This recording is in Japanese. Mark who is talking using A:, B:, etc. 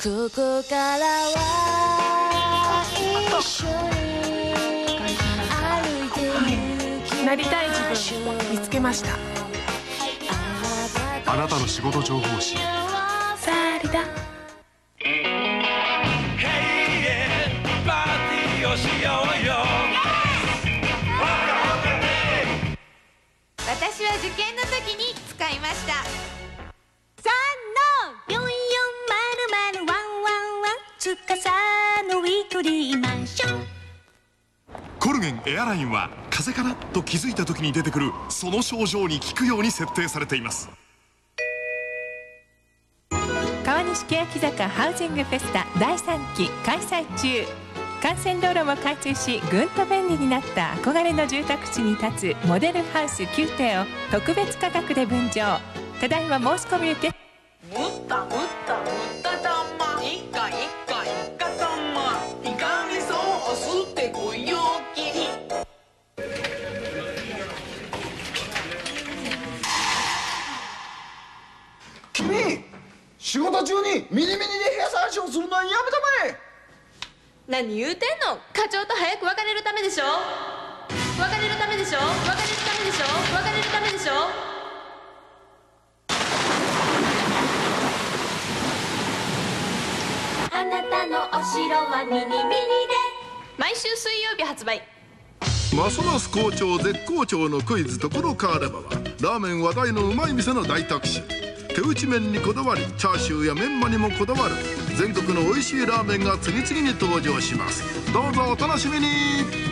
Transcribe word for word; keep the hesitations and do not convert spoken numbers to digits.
A: ここからは一緒に歩いて行きましょう。
B: なりたい自分見つけました。
C: あなたの仕事情報誌
B: サリだ。
D: 私は受験の時に使いました。
A: さんのよんよんまるまるワンワンワンつかさのウィークリーマンション。
C: コルゲンエアラインは風邪かなと気づいた時に出てくるその症状に効くように設定されています。
E: 川西欅坂ハウジングフェスタだいさんき開催中。幹線道路も開通し、ぐんと便利になった憧れの住宅地に立つモデルハウスきゅうていを特別価格で分譲。ただいま申し込み受け。
F: むったむったむったたまいかいかいかたまいかみそをすってこいよきり。
G: 君、仕事中にミニミニでヘアサージをするのはやめたまえ。
D: 何言うてんの。課長と早く別れるためでしょ。別れるためでしょ。別れるためでしょ。別れるためでしょ。
A: あなたのお城はミニミニで。
D: 毎週水曜日発売。
H: ますます好調絶好調のクイズところ変わればはラーメン話題のうまい店の大特集。手打ち麺にこだわりチャーシューやメンマにもこだわる全国の美味しいラーメンが次々に登場します。どうぞお楽しみに。